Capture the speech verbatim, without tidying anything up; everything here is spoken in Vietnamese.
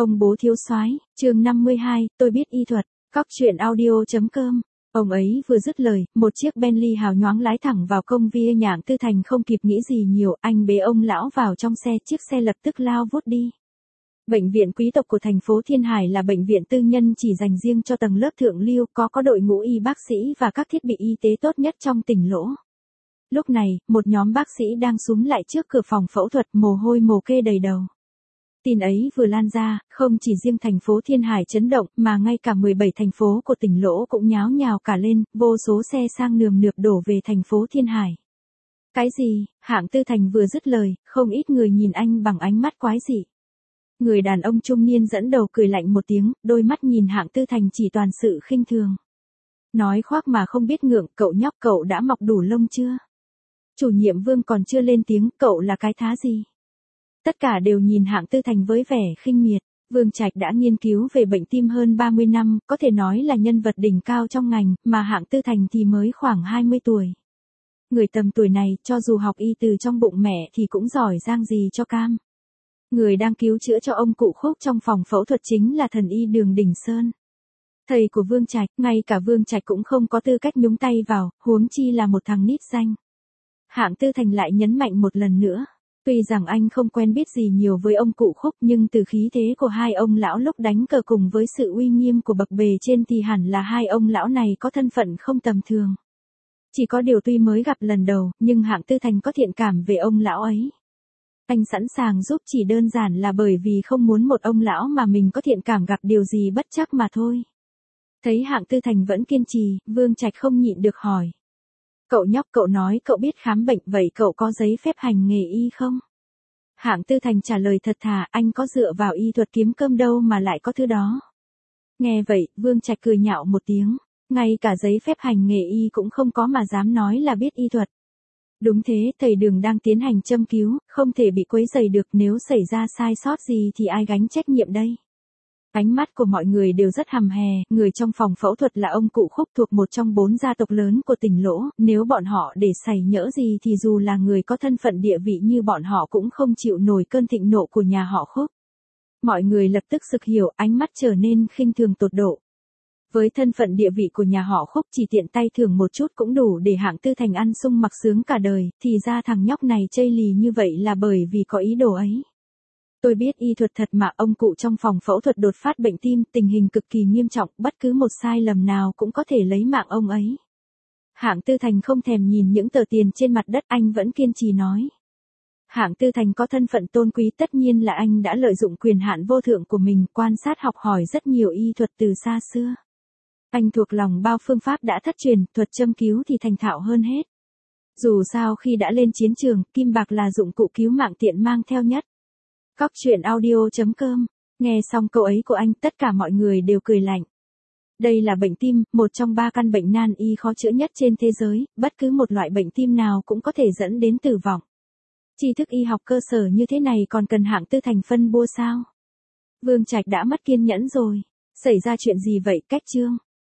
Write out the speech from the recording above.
Ông bố thiếu soái, chương năm mươi hai, tôi biết y thuật, cóc truyện audio.com. Ông ấy vừa dứt lời, một chiếc Bentley hào nhoáng lái thẳng vào công viên Nhạn Tư Thành, không kịp nghĩ gì nhiều, anh bế ông lão vào trong xe, chiếc xe lập tức lao vút đi. Bệnh viện quý tộc của thành phố Thiên Hải là bệnh viện tư nhân chỉ dành riêng cho tầng lớp thượng lưu, có có đội ngũ y bác sĩ và các thiết bị y tế tốt nhất trong tỉnh lỗ. Lúc này, một nhóm bác sĩ đang súm lại trước cửa phòng phẫu thuật, mồ hôi mồ kê đầy đầu. Tin ấy vừa lan ra, không chỉ riêng thành phố Thiên Hải chấn động, mà ngay cả mười bảy thành phố của tỉnh lỗ cũng nháo nhào cả lên, vô số xe sang nườm nượp đổ về thành phố Thiên Hải. Cái gì? Hạng Tư Thành vừa dứt lời, không ít người nhìn anh bằng ánh mắt quái dị. Người đàn ông trung niên dẫn đầu cười lạnh một tiếng, đôi mắt nhìn Hạng Tư Thành chỉ toàn sự khinh thường. Nói khoác mà không biết ngượng, cậu nhóc, cậu đã mọc đủ lông chưa? Chủ nhiệm Vương còn chưa lên tiếng, cậu là cái thá gì? Tất cả đều nhìn Hạng Tư Thành với vẻ khinh miệt. Vương Trạch đã nghiên cứu về bệnh tim hơn ba mươi năm, có thể nói là nhân vật đỉnh cao trong ngành, mà Hạng Tư Thành thì mới khoảng hai mươi tuổi. Người tầm tuổi này, cho dù học y từ trong bụng mẹ thì cũng giỏi giang gì cho cam. Người đang cứu chữa cho ông cụ Khúc trong phòng phẫu thuật chính là thần y Đường Đình Sơn. Thầy của Vương Trạch, ngay cả Vương Trạch cũng không có tư cách nhúng tay vào, huống chi là một thằng nít danh. Hạng Tư Thành lại nhấn mạnh một lần nữa. Tuy rằng anh không quen biết gì nhiều với ông cụ Khúc, nhưng từ khí thế của hai ông lão lúc đánh cờ cùng với sự uy nghiêm của bậc bề trên thì hẳn là hai ông lão này có thân phận không tầm thường. Chỉ có điều tuy mới gặp lần đầu, nhưng Hạng Tư Thành có thiện cảm về ông lão ấy. Anh sẵn sàng giúp chỉ đơn giản là bởi vì không muốn một ông lão mà mình có thiện cảm gặp điều gì bất trắc mà thôi. Thấy Hạng Tư Thành vẫn kiên trì, Vương Trạch không nhịn được hỏi. Cậu nhóc, cậu nói cậu biết khám bệnh, vậy cậu có giấy phép hành nghề y không? Hạng Tư Thành trả lời thật thà, anh có dựa vào y thuật kiếm cơm đâu mà lại có thứ đó. Nghe vậy, Vương Trạch cười nhạo một tiếng, ngay cả giấy phép hành nghề y cũng không có mà dám nói là biết y thuật. Đúng thế, thầy Đường đang tiến hành châm cứu, không thể bị quấy rầy được, nếu xảy ra sai sót gì thì ai gánh trách nhiệm đây? Ánh mắt của mọi người đều rất hằm hè, người trong phòng phẫu thuật là ông cụ Khúc thuộc một trong bốn gia tộc lớn của tỉnh lỗ, nếu bọn họ để xảy nhỡ gì thì dù là người có thân phận địa vị như bọn họ cũng không chịu nổi cơn thịnh nộ của nhà họ Khúc. Mọi người lập tức sực hiểu, ánh mắt trở nên khinh thường tột độ. Với thân phận địa vị của nhà họ Khúc, chỉ tiện tay thưởng một chút cũng đủ để Hạng Tư Thành ăn sung mặc sướng cả đời, thì ra thằng nhóc này chây lì như vậy là bởi vì có ý đồ ấy. Tôi biết y thuật thật mà, ông cụ trong phòng phẫu thuật đột phát bệnh tim, tình hình cực kỳ nghiêm trọng, bất cứ một sai lầm nào cũng có thể lấy mạng ông ấy. Hạng Tư Thành không thèm nhìn những tờ tiền trên mặt đất, anh vẫn kiên trì nói. Hạng Tư Thành có thân phận tôn quý, tất nhiên là anh đã lợi dụng quyền hạn vô thượng của mình, quan sát học hỏi rất nhiều y thuật từ xa xưa. Anh thuộc lòng bao phương pháp đã thất truyền, thuật châm cứu thì thành thạo hơn hết. Dù sao khi đã lên chiến trường, kim bạc là dụng cụ cứu mạng tiện mang theo nhất. Cóc truyện audio.com. Nghe xong câu ấy của anh, tất cả mọi người đều cười lạnh. Đây là bệnh tim, một trong ba căn bệnh nan y khó chữa nhất trên thế giới, bất cứ một loại bệnh tim nào cũng có thể dẫn đến tử vong. Tri thức y học cơ sở như thế này còn cần Hạng Tư Thành phân bua sao? Vương Trạch đã mất kiên nhẫn rồi. Xảy ra chuyện gì vậy, Cách Trương?